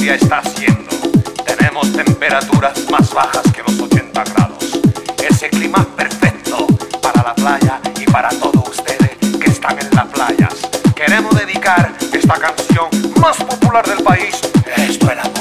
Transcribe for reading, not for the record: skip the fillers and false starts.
día está haciendo. Tenemos temperaturas más bajas que los 80 grados. Ese clima es perfecto para la playa y para todos ustedes que están en las playas. Queremos dedicar esta canción más popular del país. Esto es la